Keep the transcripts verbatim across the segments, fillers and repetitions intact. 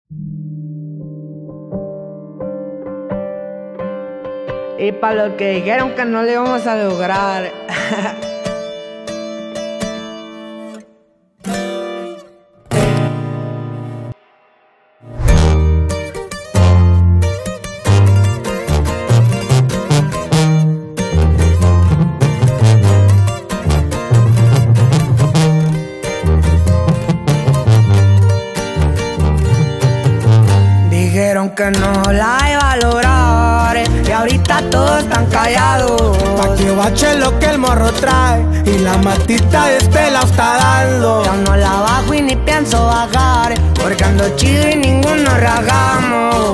Y para los que dijeron que no le íbamos a lograr. Dijeron que no la iba a lograr y ahorita todos están callados. Pa' que bache lo que el morro trae y la matita de este la está dando. Yo no la bajo y ni pienso bajar, porque ando chido y ninguno ragamos.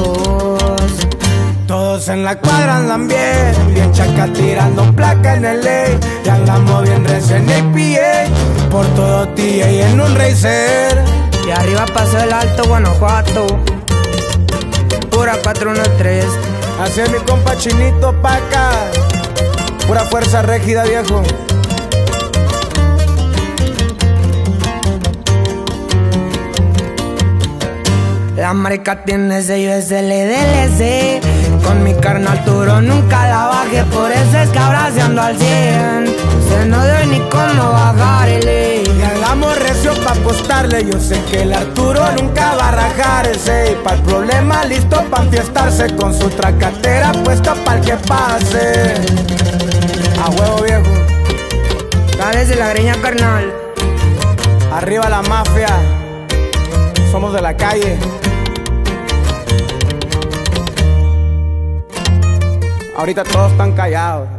Todos en la cuadra andan bien, bien chaca tirando placa en el ley. Y andamos bien recién en A P A, por todo T A en un racer. Y arriba pasó el Alto Guanajuato, pura cuatro uno tres. Así es mi compa Chinito pa' acá, pura fuerza rígida, viejo. La marca tiene sello S L D L C. Con mi carnal Arturo nunca la bajé, por eso es que ahora se ando al cien. Se no debe ni cómo bajarle. Y andamos recio pa' apostarle. Yo sé que el Arturo nunca va a rajarse. Y pa'l problema listo pa' enfiestarse, con su tracatera puesta pa'l que pase. A huevo, viejo. Dale de la greña, carnal. Arriba la mafia, somos de la calle. Ahorita todos están callados.